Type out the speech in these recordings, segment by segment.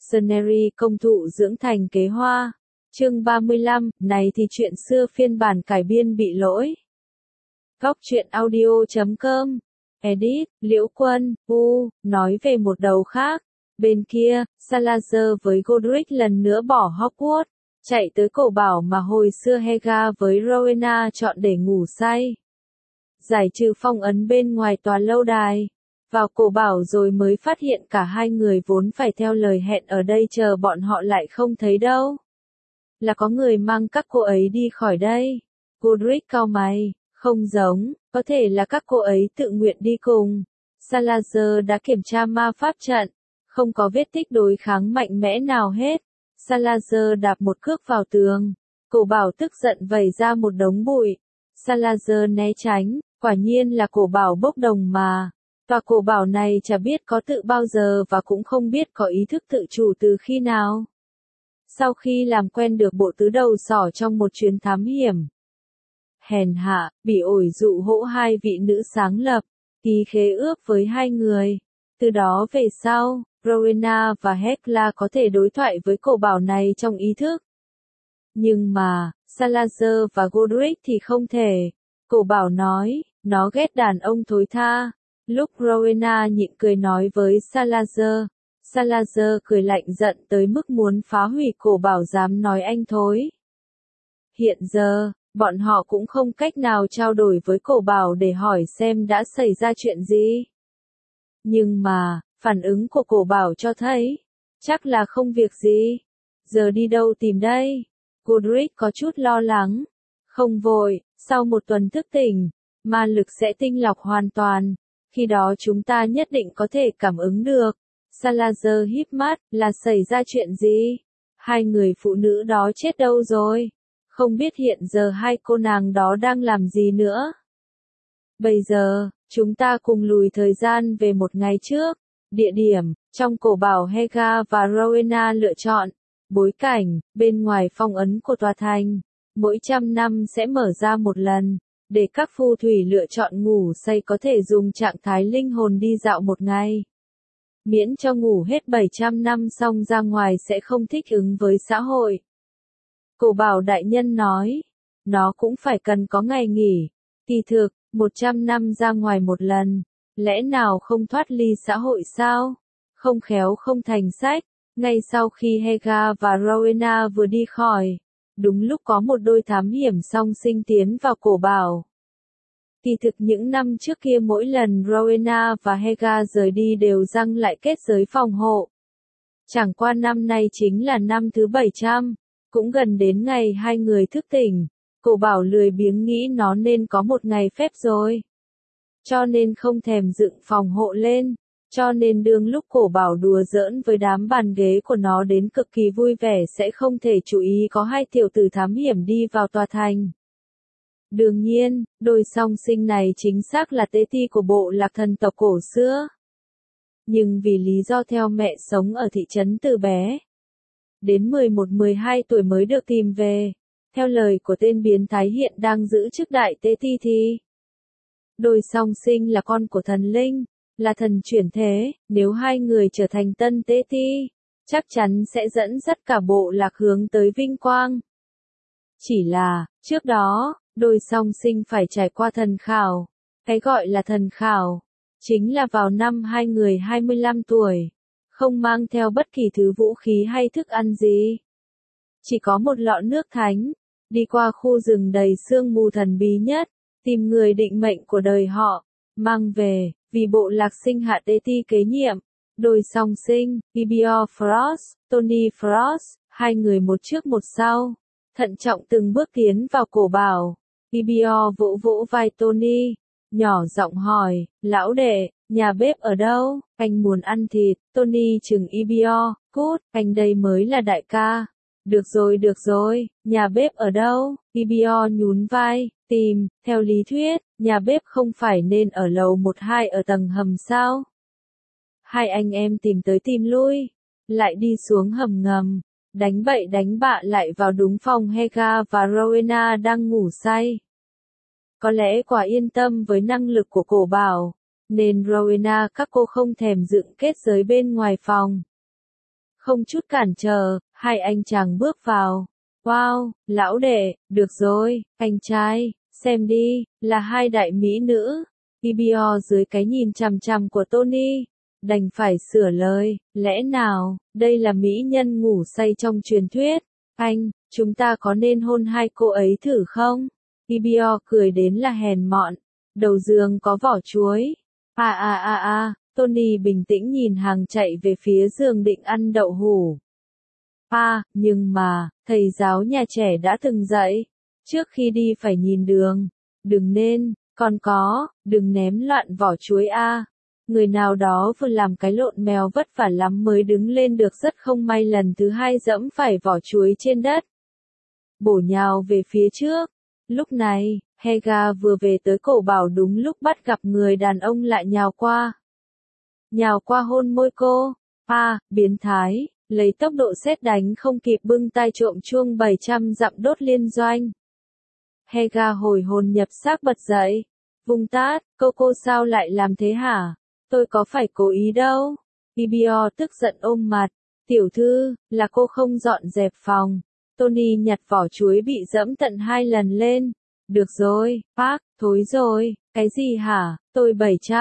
Suneri công thụ dưỡng thành kế hoa. Chương 35, này thì chuyện xưa phiên bản cải biên bị lỗi. Góc truyện audio.com. Edit, Liễu Quân, nói về một đầu khác. Bên kia, Salazar với Godric lần nữa bỏ Hogwarts, chạy tới cổ bảo mà hồi xưa Helga với Rowena chọn để ngủ say. Giải trừ phong ấn bên ngoài tòa lâu đài. Vào cổ bảo rồi mới phát hiện cả hai người vốn phải theo lời hẹn ở đây chờ bọn họ lại không thấy đâu. Là có người mang các cô ấy đi khỏi đây. Godric cau mày, không giống, có thể là các cô ấy tự nguyện đi cùng. Salazar đã kiểm tra ma pháp trận, không có vết tích đối kháng mạnh mẽ nào hết. Salazar đạp một cước vào tường, cổ bảo tức giận vẩy ra một đống bụi. Salazar né tránh, quả nhiên là cổ bảo bốc đồng mà. Tòa cổ bảo này chả biết có tự bao giờ và cũng không biết có ý thức tự chủ từ khi nào. Sau khi làm quen được bộ tứ đầu sỏ trong một chuyến thám hiểm hèn hạ, bị ổi dụ hỗ hai vị nữ sáng lập, ký khế ước với hai người. Từ đó về sau, Rowena và Hecla có thể đối thoại với cổ bảo này trong ý thức. Nhưng mà, Salazar và Godric thì không thể. Cổ bảo nói, nó ghét đàn ông thối tha. Lúc Rowena nhịn cười nói với Salazar, Salazar cười lạnh giận tới mức muốn phá hủy cổ bảo dám nói anh thối. Hiện giờ, bọn họ cũng không cách nào trao đổi với cổ bảo để hỏi xem đã xảy ra chuyện gì. Nhưng mà, phản ứng của cổ bảo cho thấy, chắc là không việc gì. Giờ đi đâu tìm đây? Godric có chút lo lắng. Không vội, sau một tuần thức tỉnh, ma lực sẽ tinh lọc hoàn toàn. Khi đó chúng ta nhất định có thể cảm ứng được. Salazar híp mắt, là xảy ra chuyện gì? Hai người phụ nữ đó chết đâu rồi? Không biết hiện giờ hai cô nàng đó đang làm gì nữa. Bây giờ, chúng ta cùng lùi thời gian về một ngày trước. Địa điểm, trong cổ bảo Helga và Rowena lựa chọn. Bối cảnh, bên ngoài phong ấn của tòa thành. Mỗi 100 năm sẽ mở ra một lần. Để các phù thủy lựa chọn ngủ say có thể dùng trạng thái linh hồn đi dạo một ngày. Miễn cho ngủ hết 700 năm xong ra ngoài sẽ không thích ứng với xã hội. Cổ bảo đại nhân nói, nó cũng phải cần có ngày nghỉ. Kỳ thực, 100 năm ra ngoài một lần, lẽ nào không thoát ly xã hội sao? Không khéo không thành sách. Ngay sau khi Helga và Rowena vừa đi khỏi, đúng lúc có một đôi thám hiểm song sinh tiến vào cổ bảo. Kỳ thực những năm trước kia mỗi lần Rowena và Helga rời đi đều giăng lại kết giới phòng hộ. Chẳng qua năm nay chính là năm thứ 700, cũng gần đến ngày hai người thức tỉnh. Cổ bảo lười biếng nghĩ nó nên có một ngày phép rồi. Cho nên không thèm dựng phòng hộ lên. Cho nên đương lúc cổ bảo đùa giỡn với đám bàn ghế của nó đến cực kỳ vui vẻ sẽ không thể chú ý có hai tiểu tử thám hiểm đi vào tòa thành. Đương nhiên, đôi song sinh này chính xác là tế ti của bộ lạc thần tộc cổ xưa. Nhưng vì lý do theo mẹ sống ở thị trấn từ bé, đến 11-12 tuổi mới được tìm về, theo lời của tên biến thái hiện đang giữ chức đại tế ti thì đôi song sinh là con của thần linh, là thần chuyển thế, nếu hai người trở thành tân tế ti, chắc chắn sẽ dẫn dắt cả bộ lạc hướng tới vinh quang. Chỉ là, trước đó, đôi song sinh phải trải qua thần khảo. Cái gọi là thần khảo, chính là vào năm hai người 25 tuổi, không mang theo bất kỳ thứ vũ khí hay thức ăn gì. Chỉ có một lọ nước thánh, đi qua khu rừng đầy sương mù thần bí nhất, tìm người định mệnh của đời họ, mang về, vì bộ lạc sinh hạ tế ti kế nhiệm. Đôi song sinh, Ibio Frost, Tony Frost, hai người một trước một sau, thận trọng từng bước tiến vào cổ bảo. Ibio vỗ vỗ vai Tony, nhỏ giọng hỏi, lão đệ, nhà bếp ở đâu, anh muốn ăn thịt. Tony chừng Ibio, cút, anh đây mới là đại ca. Được rồi, nhà bếp ở đâu? Ibio nhún vai, tìm, theo lý thuyết, nhà bếp không phải nên ở lầu 1-2 ở tầng hầm sao? Hai anh em tìm tới tìm lui, lại đi xuống hầm ngầm, đánh bậy đánh bạ lại vào đúng phòng Helga và Rowena đang ngủ say. Có lẽ quả yên tâm với năng lực của cổ bảo, nên Rowena các cô không thèm dựng kết giới bên ngoài phòng. Không chút cản trở, hai anh chàng bước vào. Wow, lão đệ, được rồi, anh trai, xem đi, là hai đại mỹ nữ. Ibio dưới cái nhìn chằm chằm của Tony, đành phải sửa lời, lẽ nào, đây là mỹ nhân ngủ say trong truyền thuyết. Anh, chúng ta có nên hôn hai cô ấy thử không? Ibio cười đến là hèn mọn, đầu giường có vỏ chuối. Tony bình tĩnh nhìn hàng chạy về phía giường định ăn đậu hủ. Nhưng mà, thầy giáo nhà trẻ đã từng dạy, trước khi đi phải nhìn đường, đừng nên, còn có, đừng ném loạn vỏ chuối Người nào đó vừa làm cái lộn mèo vất vả lắm mới đứng lên được, rất không may lần thứ hai dẫm phải vỏ chuối trên đất. Bổ nhào về phía trước. Lúc này, Helga vừa về tới cổ bảo đúng lúc bắt gặp người đàn ông lại nhào qua. Nhào qua hôn môi cô. Biến thái, lấy tốc độ sét đánh không kịp bưng tay trộm chuông 700 dặm đốt liên doanh. Helga hồi hồn nhập xác bật dậy. Vùng tát, cô sao lại làm thế hả? Tôi có phải cố ý đâu. Ibio tức giận ôm mặt. Tiểu thư, là cô không dọn dẹp phòng. Tony nhặt vỏ chuối bị dẫm tận 2 lần lên. Được rồi, Park, thối rồi. Cái gì hả? Tôi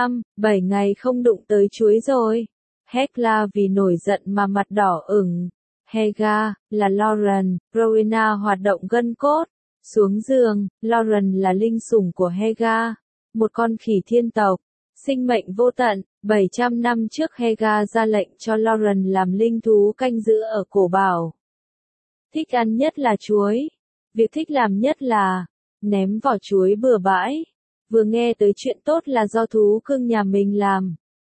7 ngày không đụng tới chuối rồi. Hekla vì nổi giận mà mặt đỏ ửng. Helga, là Lauren, Rowena hoạt động gân cốt. Xuống giường, Lauren là linh sủng của Helga. Một con khỉ thiên tộc. Sinh mệnh vô tận, 700 năm trước Helga ra lệnh cho Lauren làm linh thú canh giữ ở cổ bảo. Thích ăn nhất là chuối. Việc thích làm nhất là ném vỏ chuối bừa bãi. Vừa nghe tới chuyện tốt là do thú cưng nhà mình làm.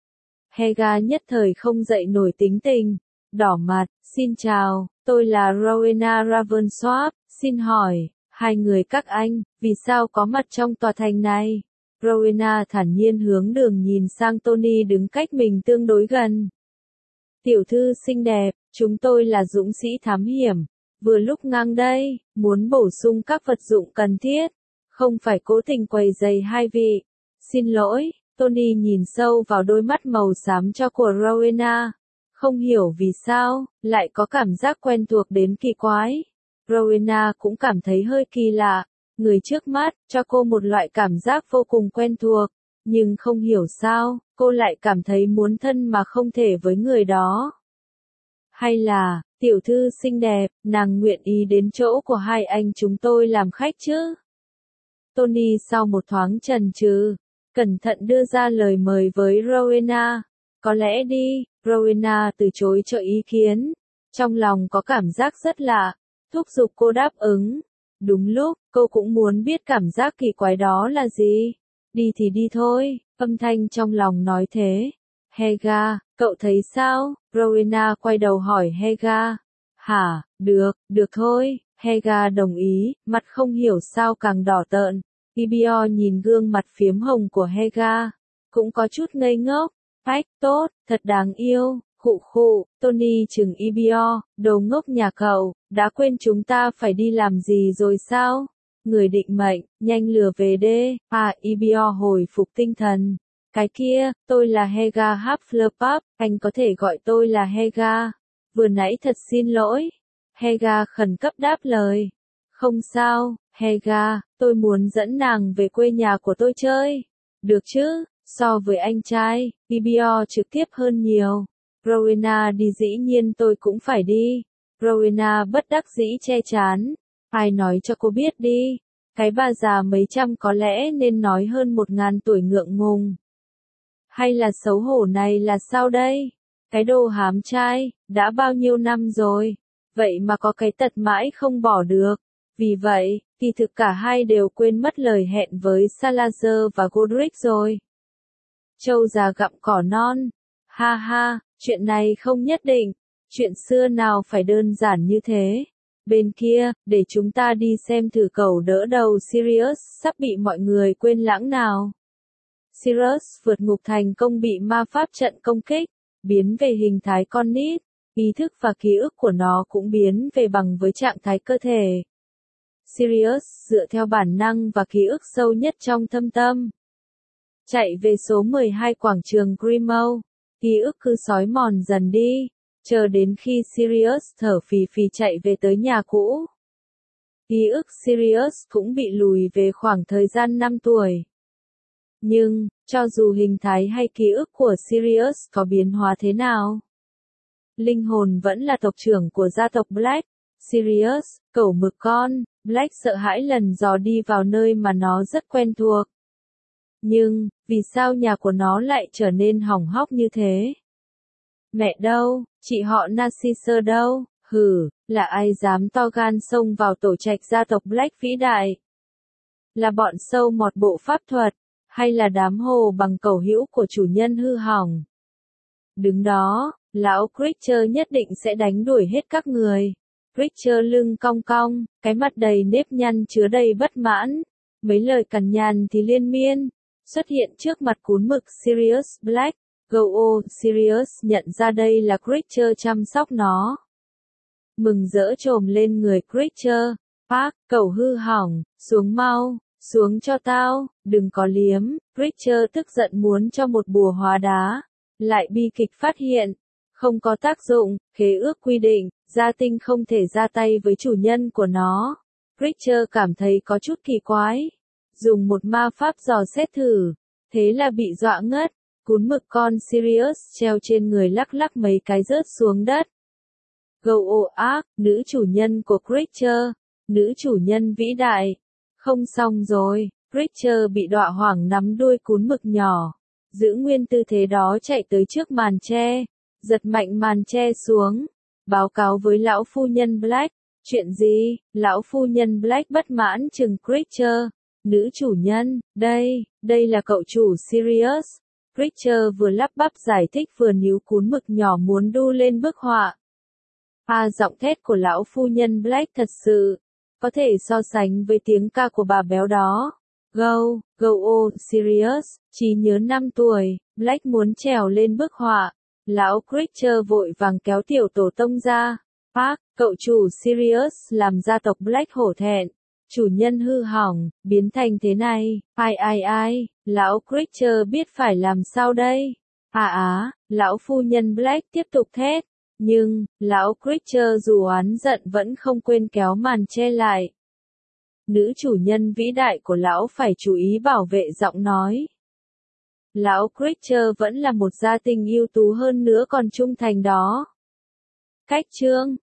Helga nhất thời không dậy nổi tính tình. Đỏ mặt, xin chào, tôi là Rowena Ravensworth, xin hỏi, hai người các anh, vì sao có mặt trong tòa thành này? Rowena thản nhiên hướng đường nhìn sang Tony đứng cách mình tương đối gần. Tiểu thư xinh đẹp, chúng tôi là dũng sĩ thám hiểm. Vừa lúc ngang đây, muốn bổ sung các vật dụng cần thiết. Không phải cố tình quấy rầy hai vị. Xin lỗi, Tony nhìn sâu vào đôi mắt màu xám cho của Rowena. Không hiểu vì sao, lại có cảm giác quen thuộc đến kỳ quái. Rowena cũng cảm thấy hơi kỳ lạ. Người trước mắt, cho cô một loại cảm giác vô cùng quen thuộc. Nhưng không hiểu sao, cô lại cảm thấy muốn thân mà không thể với người đó. Hay là, tiểu thư xinh đẹp, nàng nguyện ý đến chỗ của hai anh chúng tôi làm khách chứ? Tony sau một thoáng chần chừ, cẩn thận đưa ra lời mời với Rowena. Có lẽ đi, Rowena từ chối cho ý kiến. Trong lòng có cảm giác rất lạ, thúc giục cô đáp ứng. Đúng lúc, cô cũng muốn biết cảm giác kỳ quái đó là gì. Đi thì đi thôi, âm thanh trong lòng nói thế. Helga, cậu thấy sao? Rowena quay đầu hỏi Helga. Hả, được thôi. Helga đồng ý, mặt không hiểu sao càng đỏ tợn. Ibio nhìn gương mặt phiếm hồng của Helga, cũng có chút ngây ngốc. Phách, tốt, thật đáng yêu. Khụ, Tony chừng Ibio, đồ ngốc nhà cậu, đã quên chúng ta phải đi làm gì rồi sao? Người định mệnh, nhanh lừa về đê. Ibio hồi phục tinh thần. Cái kia, tôi là Helga Hufflepuff, anh có thể gọi tôi là Helga. Vừa nãy thật xin lỗi. Helga khẩn cấp đáp lời. Không sao, Helga, tôi muốn dẫn nàng về quê nhà của tôi chơi. Được chứ, so với anh trai, Ibio trực tiếp hơn nhiều. Rowena đi dĩ nhiên tôi cũng phải đi. Rowena bất đắc dĩ che chán. Ai nói cho cô biết đi. Cái bà già mấy trăm có lẽ nên nói hơn 1000 tuổi ngượng ngùng. Hay là xấu hổ này là sao đây? Cái đồ hám trai, đã bao nhiêu năm rồi. Vậy mà có cái tật mãi không bỏ được. Vì vậy, kỳ thực cả hai đều quên mất lời hẹn với Salazar và Godric rồi. Trâu già gặm cỏ non. Ha, chuyện này không nhất định. Chuyện xưa nào phải đơn giản như thế. Bên kia, để chúng ta đi xem thử cầu đỡ đầu Sirius sắp bị mọi người quên lãng nào. Sirius vượt ngục thành công bị ma pháp trận công kích, biến về hình thái con nít. Ý thức và ký ức của nó cũng biến về bằng với trạng thái cơ thể. Sirius dựa theo bản năng và ký ức sâu nhất trong thâm tâm. Chạy về số 12 quảng trường Grimmauld, ký ức cứ xói mòn dần đi. Chờ đến khi Sirius thở phì phì chạy về tới nhà cũ. Ký ức Sirius cũng bị lùi về khoảng thời gian 5 tuổi. Nhưng, cho dù hình thái hay ký ức của Sirius có biến hóa thế nào, linh hồn vẫn là tộc trưởng của gia tộc Black. Sirius, cẩu mực con, Black sợ hãi lần dò đi vào nơi mà nó rất quen thuộc. Nhưng, vì sao nhà của nó lại trở nên hỏng hóc như thế? Mẹ đâu, chị họ Narcissus đâu? Hừ, là ai dám to gan xông vào tổ trạch gia tộc Black vĩ đại? Là bọn sâu mọt bộ pháp thuật, hay là đám hồ bằng cẩu hữu của chủ nhân hư hỏng? Đứng đó, lão Creature nhất định sẽ đánh đuổi hết các người. Creature lưng cong cong, cái mặt đầy nếp nhăn chứa đầy bất mãn. Mấy lời cằn nhằn thì liên miên, xuất hiện trước mặt cún mực Sirius Black. Sirius nhận ra đây là Creature chăm sóc nó. Mừng rỡ trồm lên người Creature. Park, cẩu hư hỏng, xuống mau, xuống cho tao, đừng có liếm. Creature tức giận muốn cho một bùa hóa đá. Lại bi kịch phát hiện, không có tác dụng, khế ước quy định, gia tinh không thể ra tay với chủ nhân của nó. Creature cảm thấy có chút kỳ quái. Dùng một ma pháp dò xét thử, thế là bị dọa ngất. Cún mực con Sirius treo trên người lắc lắc mấy cái rớt xuống đất. Nữ chủ nhân của Creature, nữ chủ nhân vĩ đại. Không xong rồi, Creature bị đọa hoảng nắm đuôi cún mực nhỏ. Giữ nguyên tư thế đó chạy tới trước màn tre, giật mạnh màn tre xuống, báo cáo với lão phu nhân Black. Chuyện gì? Lão phu nhân Black bất mãn trừng Creature. Nữ chủ nhân, đây là cậu chủ Sirius. Creature vừa lắp bắp giải thích vừa níu cún mực nhỏ muốn đu lên bức họa. Giọng thét của lão phu nhân Black thật sự có thể so sánh với tiếng ca của bà béo đó. Sirius, trí nhớ 5 tuổi, Black muốn trèo lên bức họa. Lão Creature vội vàng kéo tiểu tổ tông ra. Park, cậu chủ Sirius làm gia tộc Black hổ thẹn. Chủ nhân hư hỏng, biến thành thế này. Ai, lão Creature biết phải làm sao đây? Lão phu nhân Black tiếp tục thét. Nhưng, lão Creature dù oán giận vẫn không quên kéo màn che lại. Nữ chủ nhân vĩ đại của lão phải chú ý bảo vệ giọng nói. Lão Creature vẫn là một gia tinh ưu tú hơn nữa còn trung thành đó. Cách chương